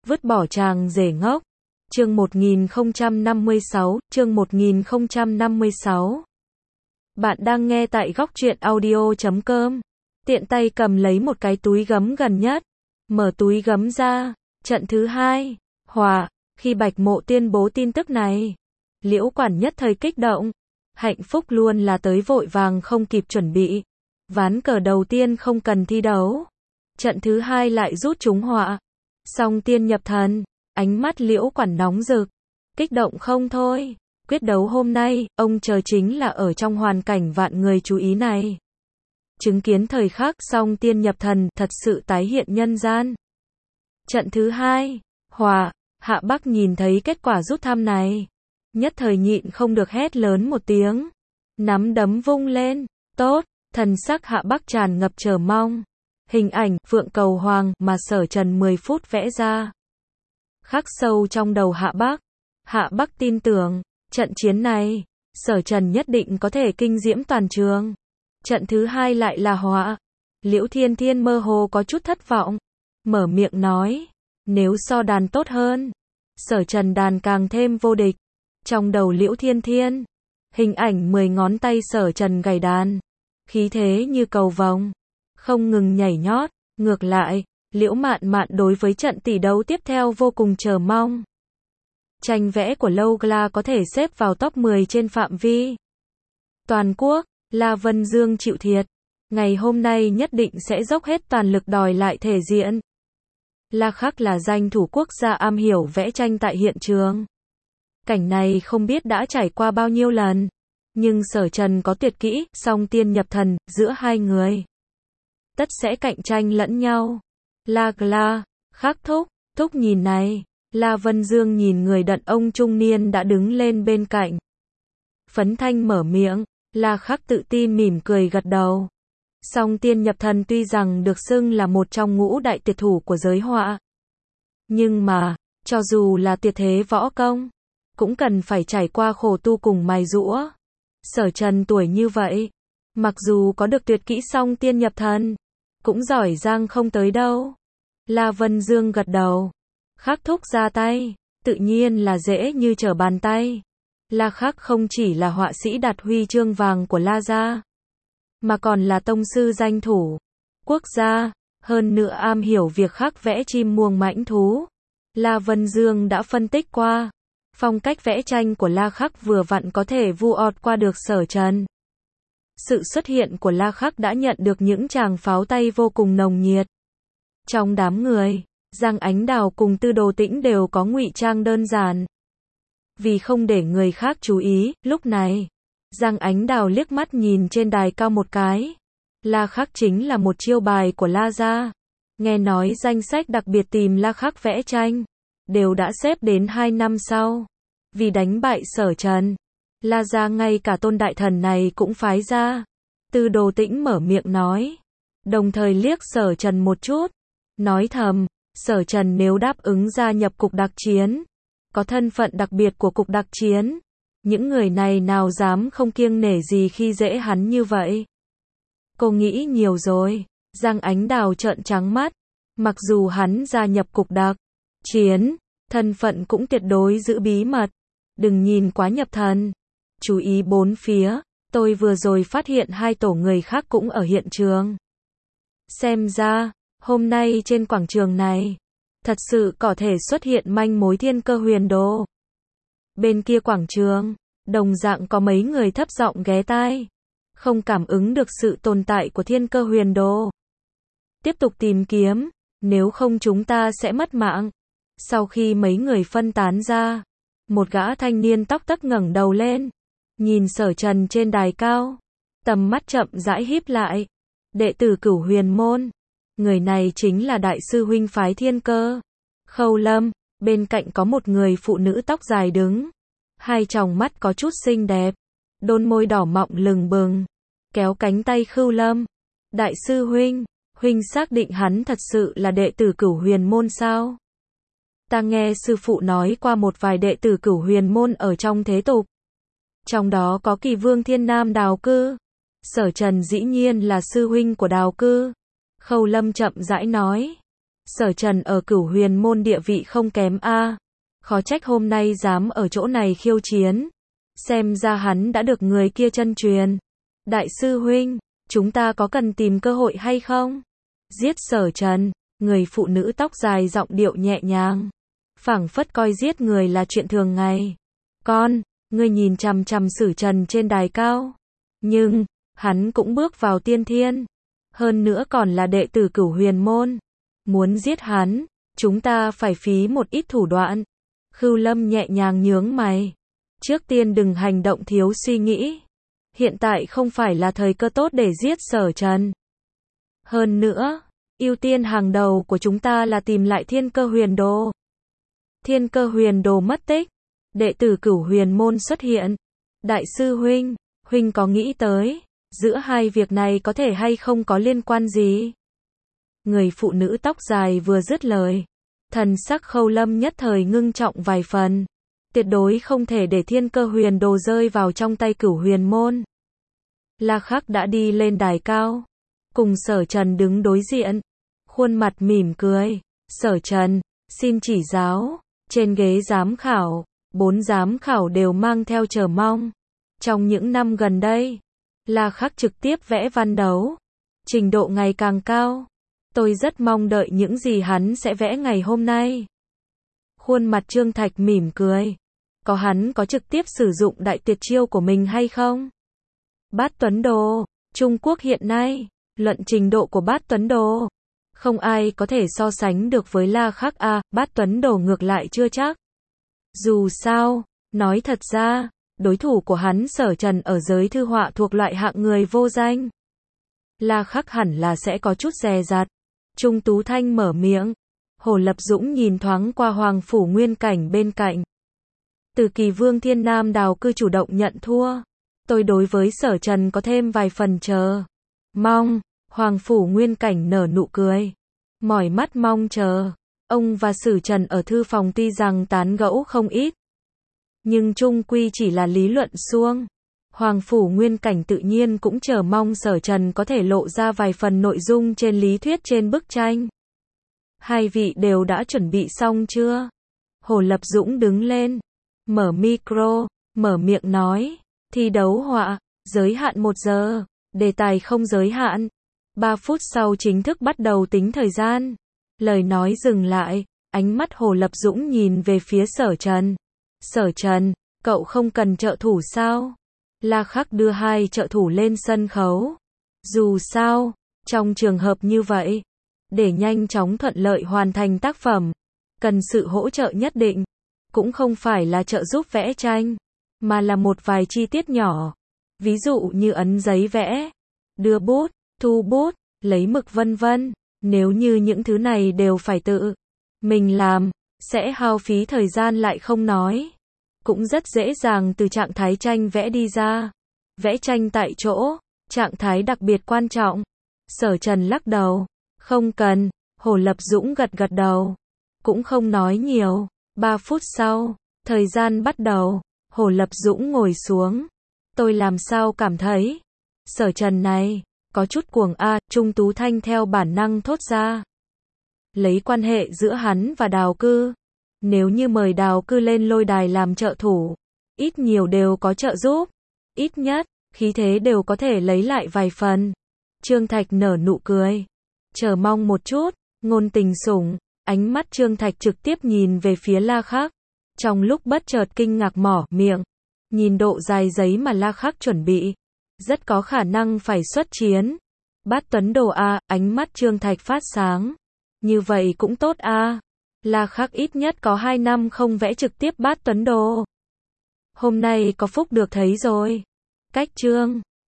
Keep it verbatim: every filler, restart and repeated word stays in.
Vứt bỏ chàng rể ngốc. Chương một nghìn không trăm năm mươi sáu, chương một nghìn không trăm năm mươi sáu. Bạn đang nghe tại góc truyện audio chấm com. Tiện tay cầm lấy một cái túi gấm gần nhất. Mở túi gấm ra. Trận thứ hai. Hòa. Khi Bạch Mộ tuyên bố tin tức này, Liễu Quản nhất thời kích động. Hạnh phúc luôn là tới vội vàng không kịp chuẩn bị. Ván cờ đầu tiên không cần thi đấu. Trận thứ hai lại rút trúng họa. Song tiên nhập thần. Ánh mắt Liễu Quản nóng rực. Kích động không thôi. Quyết đấu hôm nay, ông chờ chính là ở trong hoàn cảnh vạn người chú ý này. Chứng kiến thời khắc song tiên nhập thần thật sự tái hiện nhân gian. Trận thứ hai. Hòa. Hạ Bắc nhìn thấy kết quả rút thăm này. Nhất thời nhịn không được hét lớn một tiếng. Nắm đấm vung lên. Tốt. Thần sắc Hạ Bắc tràn ngập chờ mong. Hình ảnh Phượng Cầu Hoàng mà Sở Trần mười phút vẽ ra. Khắc sâu trong đầu Hạ Bắc. Hạ Bắc tin tưởng, trận chiến này, Sở Trần nhất định có thể kinh diễm toàn trường. Trận thứ hai lại là họa. Liễu Thiên Thiên mơ hồ có chút thất vọng. Mở miệng nói, nếu so đàn tốt hơn, Sở Trần đàn càng thêm vô địch. Trong đầu Liễu Thiên Thiên, hình ảnh mười ngón tay Sở Trần gảy đàn. Khí thế như cầu vồng, không ngừng nhảy nhót. Ngược lại, Liễu Mạn Mạn đối với trận tỷ đấu tiếp theo vô cùng chờ mong. Tranh vẽ của Lâu Gla có thể xếp vào top mười trên phạm vi toàn quốc. La Vân Dương chịu thiệt. Ngày hôm nay nhất định sẽ dốc hết toàn lực đòi lại thể diện. La Khắc là danh thủ quốc gia am hiểu vẽ tranh tại hiện trường. Cảnh này không biết đã trải qua bao nhiêu lần. Nhưng Sở Trần có tuyệt kỹ, song tiên nhập thần, giữa hai người tất sẽ cạnh tranh lẫn nhau. La Gla, Khắc thúc, thúc nhìn này. La Vân Dương nhìn người đàn ông trung niên đã đứng lên bên cạnh. Phấn Thanh mở miệng. La Khắc tự tin mỉm cười gật đầu. Song tiên nhập thần tuy rằng được xưng là một trong ngũ đại tuyệt thủ của giới họa. Nhưng mà, cho dù là tuyệt thế võ công, cũng cần phải trải qua khổ tu cùng mài giũa. Sở Trần tuổi như vậy, mặc dù có được tuyệt kỹ song tiên nhập thần, cũng giỏi giang không tới đâu. La Vân Dương gật đầu. Khắc thúc ra tay, tự nhiên là dễ như trở bàn tay. La Khắc không chỉ là họa sĩ đạt huy chương vàng của La gia, mà còn là tông sư danh thủ quốc gia, hơn nữa am hiểu việc khắc vẽ chim muông mãnh thú. La Vân Dương đã phân tích qua, phong cách vẽ tranh của La Khắc vừa vặn có thể vu ọt qua được Sở Trần. Sự xuất hiện của La Khắc đã nhận được những tràng pháo tay vô cùng nồng nhiệt. Trong đám người, Giang Ánh Đào cùng Tư Đồ Tĩnh đều có ngụy trang đơn giản. Vì không để người khác chú ý, lúc này, Giang Ánh Đào liếc mắt nhìn trên đài cao một cái. La Khắc chính là một chiêu bài của La gia. Nghe nói danh sách đặc biệt tìm La Khắc vẽ tranh, đều đã xếp đến hai năm sau. Vì đánh bại Sở Trần, La gia ngay cả tôn đại thần này cũng phái ra. Tư Đồ Tĩnh mở miệng nói, đồng thời liếc Sở Trần một chút, nói thầm, Sở Trần nếu đáp ứng gia nhập cục đặc chiến, có thân phận đặc biệt của cục đặc chiến, những người này nào dám không kiêng nể gì khi dễ hắn như vậy. Cô nghĩ nhiều rồi. Giang Ánh Đào trợn trắng mắt. Mặc dù hắn gia nhập cục đặc chiến, thân phận cũng tuyệt đối giữ bí mật. Đừng nhìn quá nhập thần. Chú ý bốn phía. Tôi vừa rồi phát hiện hai tổ người khác cũng ở hiện trường. Xem ra, hôm nay trên quảng trường này, thật sự có thể xuất hiện manh mối thiên cơ huyền đồ. Bên kia quảng trường, đồng dạng có mấy người thấp giọng ghé tai. Không cảm ứng được sự tồn tại của thiên cơ huyền đồ. Tiếp tục tìm kiếm, nếu không chúng ta sẽ mất mạng. Sau khi mấy người phân tán ra, một gã thanh niên tóc tắc ngẩng đầu lên. Nhìn Sở Trần trên đài cao. Tầm mắt chậm rãi híp lại. Đệ tử Cửu Huyền Môn. Người này chính là đại sư huynh phái thiên cơ, Khâu Lâm. Bên cạnh có một người phụ nữ tóc dài đứng. Hai tròng mắt có chút xinh đẹp. Đôi môi đỏ mọng lừng bừng. Kéo cánh tay Khâu Lâm. Đại sư huynh, huynh xác định hắn thật sự là đệ tử Cửu Huyền Môn sao? Ta nghe sư phụ nói qua một vài đệ tử Cửu Huyền Môn ở trong thế tục. Trong đó có Kỳ Vương Thiên Nam Đào Cư. Sở Trần dĩ nhiên là sư huynh của Đào Cư. Khâu Lâm chậm rãi nói. Sở Trần ở Cửu Huyền môn địa vị không kém a. Khó trách hôm nay dám ở chỗ này khiêu chiến. Xem ra hắn đã được người kia chân truyền. Đại sư huynh, chúng ta có cần tìm cơ hội hay không? Giết Sở Trần, người phụ nữ tóc dài giọng điệu nhẹ nhàng. Phảng phất coi giết người là chuyện thường ngày. Con, ngươi nhìn chằm chằm Sở Trần trên đài cao. Nhưng, hắn cũng bước vào tiên thiên. Hơn nữa còn là đệ tử Cửu Huyền môn. Muốn giết hắn, chúng ta phải phí một ít thủ đoạn. Khưu Lâm nhẹ nhàng nhướng mày. Trước tiên đừng hành động thiếu suy nghĩ. Hiện tại không phải là thời cơ tốt để giết Sở Trần. Hơn nữa, ưu tiên hàng đầu của chúng ta là tìm lại Thiên Cơ Huyền Đồ. Thiên Cơ Huyền Đồ mất tích. Đệ tử Cửu Huyền môn xuất hiện. Đại sư huynh, huynh có nghĩ tới, giữa hai việc này có thể hay không có liên quan gì? Người phụ nữ tóc dài vừa dứt lời. Thần sắc Khâu Lâm nhất thời ngưng trọng vài phần. Tuyệt đối không thể để Thiên Cơ Huyền Đồ rơi vào trong tay Cửu Huyền môn. La Khắc đã đi lên đài cao. Cùng Sở Trần đứng đối diện. Khuôn mặt mỉm cười. Sở Trần, xin chỉ giáo. Trên ghế giám khảo, bốn giám khảo đều mang theo chờ mong. Trong những năm gần đây, La Khắc trực tiếp vẽ văn đấu. Trình độ ngày càng cao. Tôi rất mong đợi những gì hắn sẽ vẽ ngày hôm nay. Khuôn mặt Trương Thạch mỉm cười. Có hắn có trực tiếp sử dụng đại tuyệt chiêu của mình hay không? Bát Tuấn Đồ, Trung Quốc hiện nay, luận trình độ của Bát Tuấn Đồ. Không ai có thể so sánh được với La Khắc a, Bát Tuấn Đồ ngược lại chưa chắc. Dù sao, nói thật ra, đối thủ của hắn Sở Trần ở giới thư họa thuộc loại hạng người vô danh. La Khắc hẳn là sẽ có chút dè dặt. Trung Tú Thanh mở miệng. Hồ Lập Dũng nhìn thoáng qua Hoàng Phủ Nguyên Cảnh bên cạnh. Từ Kỳ Vương Thiên Nam Đào Cư chủ động nhận thua. Tôi đối với Sở Trần có thêm vài phần chờ mong. Hoàng Phủ Nguyên Cảnh nở nụ cười. Mỏi mắt mong chờ. Ông và Sở Trần ở thư phòng tuy rằng tán gẫu không ít. Nhưng chung quy chỉ là lý luận suông. Hoàng Phủ Nguyên Cảnh tự nhiên cũng chờ mong Sở Trần có thể lộ ra vài phần nội dung trên lý thuyết trên bức tranh. Hai vị đều đã chuẩn bị xong chưa? Hồ Lập Dũng đứng lên. Mở micro, mở miệng nói. Thi đấu họa, giới hạn một giờ. Đề tài không giới hạn. Ba phút sau chính thức bắt đầu tính thời gian. Lời nói dừng lại. Ánh mắt Hồ Lập Dũng nhìn về phía Sở Trần. Sở Trần, cậu không cần trợ thủ sao? La Khắc đưa hai trợ thủ lên sân khấu. Dù sao, trong trường hợp như vậy, để nhanh chóng thuận lợi hoàn thành tác phẩm, cần sự hỗ trợ nhất định. Cũng không phải là trợ giúp vẽ tranh, mà là một vài chi tiết nhỏ. Ví dụ như ấn giấy vẽ, đưa bút, thu bút, lấy mực vân vân. Nếu như những thứ này đều phải tự mình làm, sẽ hao phí thời gian lại không nói. Cũng rất dễ dàng từ trạng thái tranh vẽ đi ra. Vẽ tranh tại chỗ, trạng thái đặc biệt quan trọng. Sở Trần lắc đầu. Không cần. Hồ Lập Dũng gật gật đầu. Cũng không nói nhiều. Ba phút sau, thời gian bắt đầu. Hồ Lập Dũng ngồi xuống. Tôi làm sao cảm thấy Sở Trần này có chút cuồng a. Trung Tú Thanh theo bản năng thốt ra. Lấy quan hệ giữa hắn và Đào Cư, nếu như mời Đào Cư lên lôi đài làm trợ thủ, ít nhiều đều có trợ giúp. Ít nhất, khí thế đều có thể lấy lại vài phần. Trương Thạch nở nụ cười. Chờ mong một chút. Ngôn Tình sủng. Ánh mắt Trương Thạch trực tiếp nhìn về phía La Khắc. Trong lúc bất chợt kinh ngạc mỏ miệng. Nhìn độ dài giấy mà La Khắc chuẩn bị. Rất có khả năng phải xuất chiến. Bát Tuấn Đồ a. Ánh mắt Trương Thạch phát sáng. Như vậy cũng tốt a. La Khắc ít nhất có hai năm không vẽ trực tiếp Bát Tuấn Đồ. Hôm nay có phúc được thấy rồi. Cách chương